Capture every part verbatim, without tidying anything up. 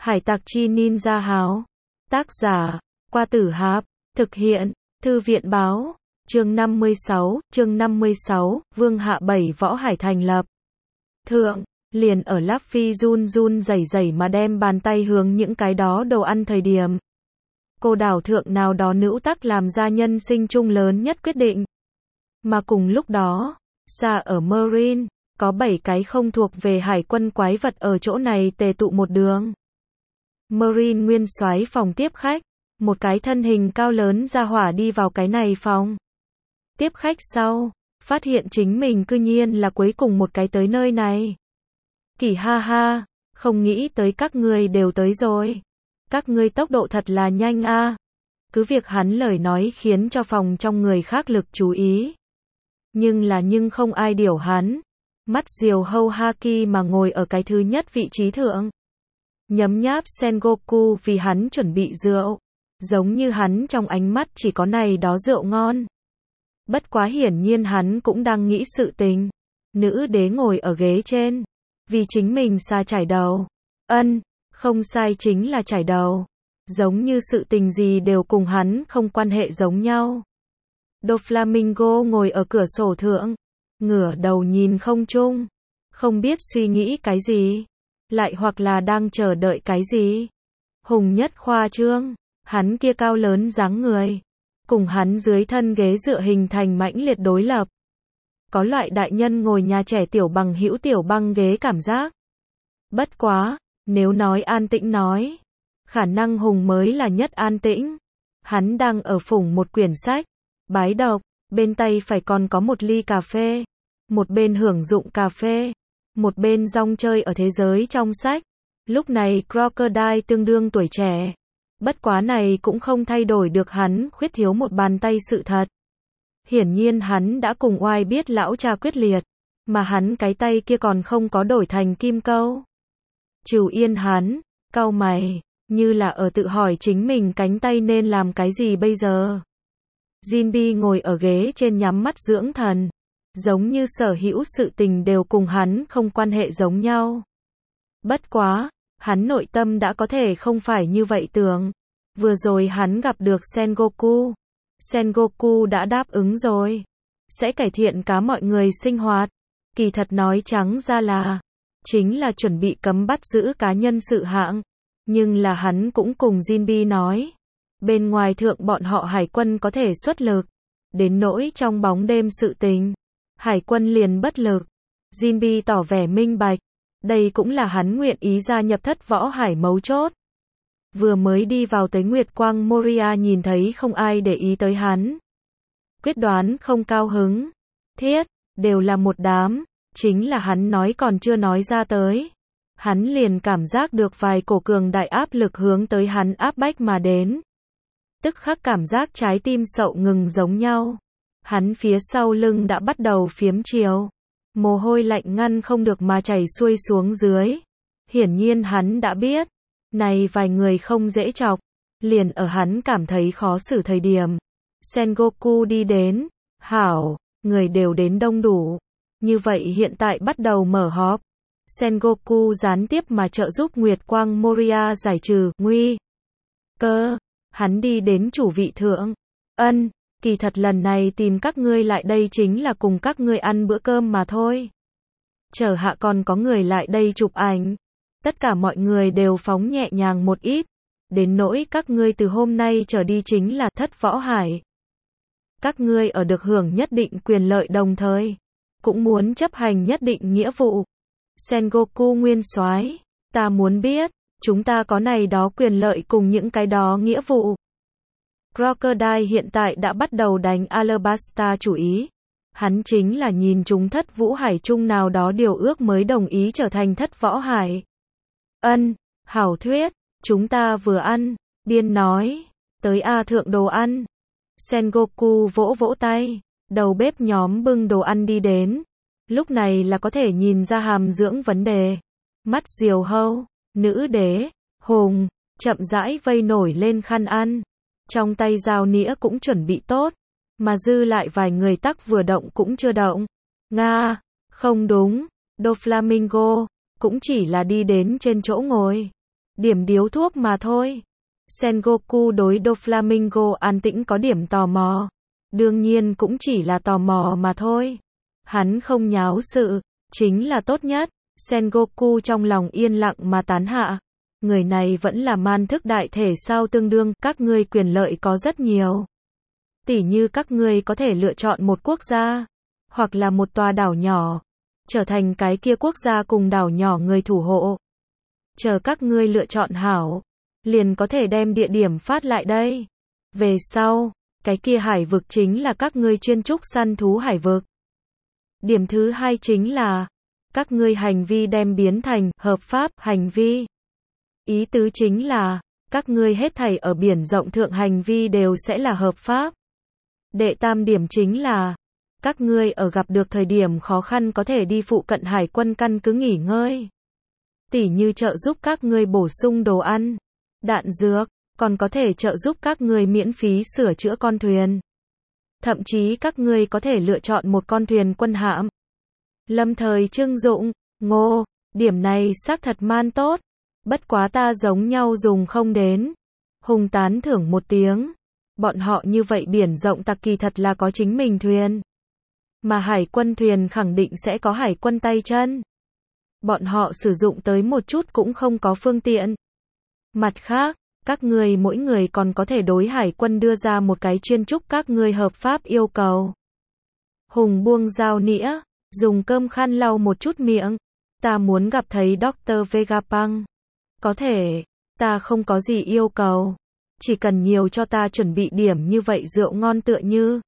Hải tặc chi ninja háo. Tác giả, Qua Tử Hạp. Thực hiện, Thư viện báo. Chương năm mươi sáu, chương năm mươi sáu, Vương Hạ Bảy Võ Hải thành lập. Thượng, liền ở Luffy run run rẩy rẩy mà đem bàn tay hướng những cái đó đồ ăn thời điểm. Cô đảo thượng nào đó nữ tắc làm ra nhân sinh chung lớn nhất quyết định. Mà cùng lúc đó, xa ở Marine, có bảy cái không thuộc về hải quân quái vật ở chỗ này tề tụ một đường. Marine nguyên soái phòng tiếp khách, một cái thân hình cao lớn ra hỏa đi vào cái này phòng. Tiếp khách sau, phát hiện chính mình cư nhiên là cuối cùng một cái tới nơi này. Kỳ ha ha, không nghĩ tới các ngươi đều tới rồi. Các ngươi tốc độ thật là nhanh a. À. Cứ việc hắn lời nói khiến cho phòng trong người khác lực chú ý. Nhưng là nhưng không ai điều hắn. Mắt diều hâu haki mà ngồi ở cái thứ nhất vị trí thượng. Nhấm nháp Sengoku vì hắn chuẩn bị rượu. Giống như hắn trong ánh mắt chỉ có này đó rượu ngon. Bất quá hiển nhiên hắn cũng đang nghĩ sự tình. Nữ đế ngồi ở ghế trên. Vì chính mình xa trải đầu. Ân, không sai chính là trải đầu. Giống như sự tình gì đều cùng hắn không quan hệ giống nhau. Doflamingo ngồi ở cửa sổ thượng. Ngửa đầu nhìn không trung. Không biết suy nghĩ cái gì. Lại hoặc là đang chờ đợi cái gì. Hùng nhất khoa trương. Hắn kia cao lớn dáng người. Cùng hắn dưới thân ghế dựa hình thành mãnh liệt đối lập. Có loại đại nhân ngồi nhà trẻ tiểu bằng hữu tiểu băng ghế cảm giác. Bất quá, nếu nói an tĩnh nói, khả năng Hùng mới là nhất an tĩnh. Hắn đang ở phủng một quyển sách, bái đọc, bên tay phải còn có một ly cà phê, một bên hưởng dụng cà phê, một bên rong chơi ở thế giới trong sách. Lúc này Crocodile tương đương tuổi trẻ. Bất quá này cũng không thay đổi được hắn khuyết thiếu một bàn tay sự thật. Hiển nhiên hắn đã cùng oai biết lão cha quyết liệt, mà hắn cái tay kia còn không có đổi thành kim câu. Trừ Yên hắn, cau mày, như là ở tự hỏi chính mình cánh tay nên làm cái gì bây giờ. Jinbe ngồi ở ghế trên nhắm mắt dưỡng thần, giống như sở hữu sự tình đều cùng hắn không quan hệ giống nhau. Bất quá, hắn nội tâm đã có thể không phải như vậy tưởng. Vừa rồi hắn gặp được Sengoku. Sengoku đã đáp ứng rồi. Sẽ cải thiện cá mọi người sinh hoạt. Kỳ thật nói trắng ra là, chính là chuẩn bị cấm bắt giữ cá nhân sự hạng. Nhưng là hắn cũng cùng Jinbe nói. Bên ngoài thượng bọn họ hải quân có thể xuất lực. Đến nỗi trong bóng đêm sự tình. Hải quân liền bất lực. Jinbe tỏ vẻ minh bạch. Đây cũng là hắn nguyện ý gia nhập thất võ hải mấu chốt. Vừa mới đi vào tới Nguyệt Quang Moria nhìn thấy không ai để ý tới hắn. Quyết đoán không cao hứng. Thiết, đều là một đám. Chính là hắn nói còn chưa nói ra tới. Hắn liền cảm giác được vài cổ cường đại áp lực hướng tới hắn áp bách mà đến. Tức khắc cảm giác trái tim sậu ngừng giống nhau. Hắn phía sau lưng đã bắt đầu phiếm chiều. Mồ hôi lạnh ngăn không được mà chảy xuôi xuống dưới. Hiển nhiên hắn đã biết. Này vài người không dễ chọc. Liền ở hắn cảm thấy khó xử thời điểm. Sengoku đi đến. Hảo, người đều đến đông đủ. Như vậy hiện tại bắt đầu mở họp. Sengoku gián tiếp mà trợ giúp Nguyệt Quang Moria giải trừ nguy cơ. Hắn đi đến chủ vị thượng. Ân, kỳ thật lần này tìm các ngươi lại đây chính là cùng các ngươi ăn bữa cơm mà thôi. Chờ hạ còn có người lại đây chụp ảnh. Tất cả mọi người đều phóng nhẹ nhàng một ít. Đến nỗi các ngươi từ hôm nay trở đi chính là thất võ hải. Các ngươi ở được hưởng nhất định quyền lợi đồng thời. Cũng muốn chấp hành nhất định nghĩa vụ. Sengoku nguyên soái, ta muốn biết, chúng ta có này đó quyền lợi cùng những cái đó nghĩa vụ. Crocodile hiện tại đã bắt đầu đánh Alabasta chủ ý. Hắn chính là nhìn chúng thất vũ hải chung nào đó điều ước mới đồng ý trở thành thất võ hải. Ân, hảo thuyết, chúng ta vừa ăn, điên nói, tới A thượng đồ ăn. Sengoku vỗ vỗ tay, đầu bếp nhóm bưng đồ ăn đi đến. Lúc này là có thể nhìn ra hàm dưỡng vấn đề. Mắt diều hâu, nữ đế, hùng, chậm rãi vây nổi lên khăn ăn. Trong tay dao nĩa cũng chuẩn bị tốt. Mà dư lại vài người tắc vừa động cũng chưa động. Nga, không đúng, Doflamingo, cũng chỉ là đi đến trên chỗ ngồi. Điểm điếu thuốc mà thôi. Sengoku đối Doflamingo an tĩnh có điểm tò mò. Đương nhiên cũng chỉ là tò mò mà thôi. Hắn không nháo sự, chính là tốt nhất. Sengoku trong lòng yên lặng mà tán hạ. Người này vẫn là man thức đại thể sao tương đương, các ngươi quyền lợi có rất nhiều. Tỉ như các ngươi có thể lựa chọn một quốc gia, hoặc là một tòa đảo nhỏ, trở thành cái kia quốc gia cùng đảo nhỏ người thủ hộ. Chờ các ngươi lựa chọn hảo, liền có thể đem địa điểm phát lại đây. Về sau, cái kia hải vực chính là các ngươi chuyên trúc săn thú hải vực. Điểm thứ hai chính là, các ngươi hành vi đem biến thành hợp pháp hành vi. Ý tứ chính là, các ngươi hết thảy ở biển rộng thượng hành vi đều sẽ là hợp pháp. Đệ tam điểm chính là, các ngươi ở gặp được thời điểm khó khăn có thể đi phụ cận hải quân căn cứ nghỉ ngơi. Tỉ như trợ giúp các ngươi bổ sung đồ ăn, đạn dược, còn có thể trợ giúp các ngươi miễn phí sửa chữa con thuyền. Thậm chí các ngươi có thể lựa chọn một con thuyền quân hạm. Lâm thời trưng dụng, ngô, điểm này xác thật man tốt. Bất quá ta giống nhau dùng không đến. Hùng tán thưởng một tiếng. Bọn họ như vậy biển rộng tặc kỳ thật là có chính mình thuyền. Mà hải quân thuyền khẳng định sẽ có hải quân tay chân. Bọn họ sử dụng tới một chút cũng không có phương tiện. Mặt khác, các ngươi mỗi người còn có thể đối hải quân đưa ra một cái chuyên trúc các ngươi hợp pháp yêu cầu. Hùng buông dao nĩa, dùng cơm khăn lau một chút miệng. Ta muốn gặp thấy Doctor Vegapunk. Có thể, ta không có gì yêu cầu. Chỉ cần nhiều cho ta chuẩn bị điểm như vậy rượu ngon tựa như.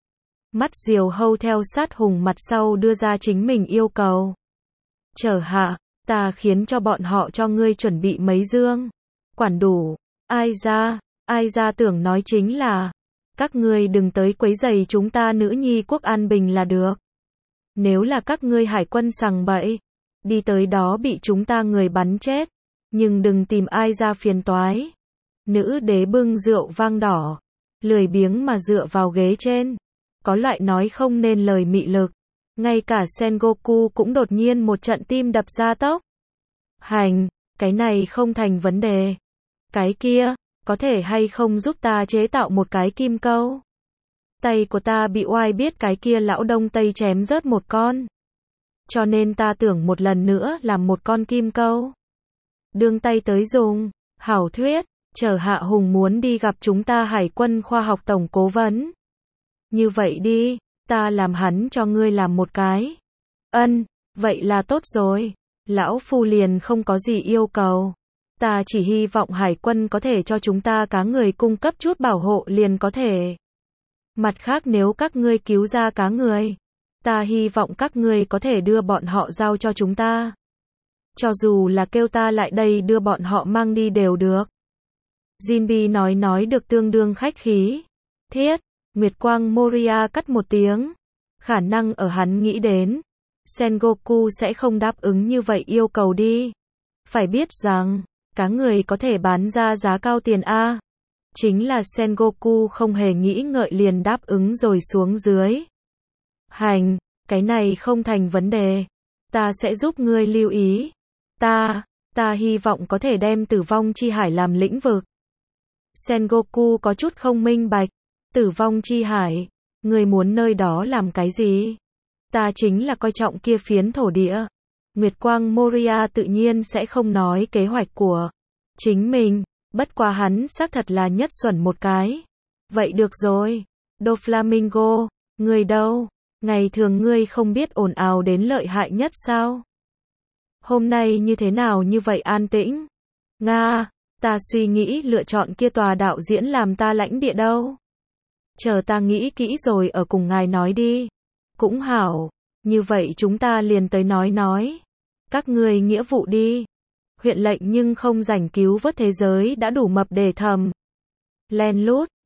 Mắt diều hâu theo sát Hùng mặt sau đưa ra chính mình yêu cầu. Chờ hạ, ta khiến cho bọn họ cho ngươi chuẩn bị mấy dương. Quản đủ, ai ra, ai ra tưởng nói chính là, các ngươi đừng tới quấy rầy chúng ta nữ nhi quốc an bình là được. Nếu là các ngươi hải quân sằng bậy, đi tới đó bị chúng ta người bắn chết, nhưng đừng tìm ai ra phiền toái. Nữ đế bưng rượu vang đỏ, lười biếng mà dựa vào ghế trên, có loại nói không nên lời mị lực. Ngay cả Sengoku cũng đột nhiên một trận tim đập ra tốc. Hành, cái này không thành vấn đề. Cái kia, có thể hay không giúp ta chế tạo một cái kim câu? Tay của ta bị oai biết cái kia lão đông tây chém rớt một con. Cho nên ta tưởng một lần nữa làm một con kim câu. Đương tay tới dùng, hảo thuyết, chờ Hạ Hùng muốn đi gặp chúng ta hải quân khoa học tổng cố vấn. Như vậy đi, ta làm hắn cho ngươi làm một cái. Ân, vậy là tốt rồi. Lão phu liền không có gì yêu cầu. Ta chỉ hy vọng hải quân có thể cho chúng ta cá người cung cấp chút bảo hộ liền có thể. Mặt khác nếu các ngươi cứu ra cá người, ta hy vọng các ngươi có thể đưa bọn họ giao cho chúng ta. Cho dù là kêu ta lại đây đưa bọn họ mang đi đều được. Jinbi nói nói được tương đương khách khí. Thiết, Nguyệt Quang Moria cắt một tiếng. Khả năng ở hắn nghĩ đến, Sengoku sẽ không đáp ứng như vậy yêu cầu đi. Phải biết rằng, cá người có thể bán ra giá cao tiền A. Chính là Sengoku không hề nghĩ ngợi liền đáp ứng rồi xuống dưới. Hành, cái này không thành vấn đề. Ta sẽ giúp ngươi lưu ý. Ta, ta hy vọng có thể đem tử vong chi hải làm lĩnh vực. Sengoku có chút không minh bạch. Tử vong chi hải, ngươi muốn nơi đó làm cái gì? Ta chính là coi trọng kia phiến thổ địa. Nguyệt Quang Moria tự nhiên sẽ không nói kế hoạch của chính mình, bất quá hắn xác thật là nhất xuẩn một cái. Vậy được rồi, Doflamingo, ngươi đâu? Ngày thường ngươi không biết ồn ào đến lợi hại nhất sao? Hôm nay như thế nào như vậy an tĩnh? Nga, ta suy nghĩ lựa chọn kia tòa đạo diễn làm ta lãnh địa đâu. Chờ ta nghĩ kỹ rồi ở cùng ngài nói đi. Cũng hảo, như vậy chúng ta liền tới nói nói. Các ngươi nghĩa vụ đi. Huyện lệnh nhưng không rảnh cứu vớt thế giới đã đủ mập để thầm. Len lút,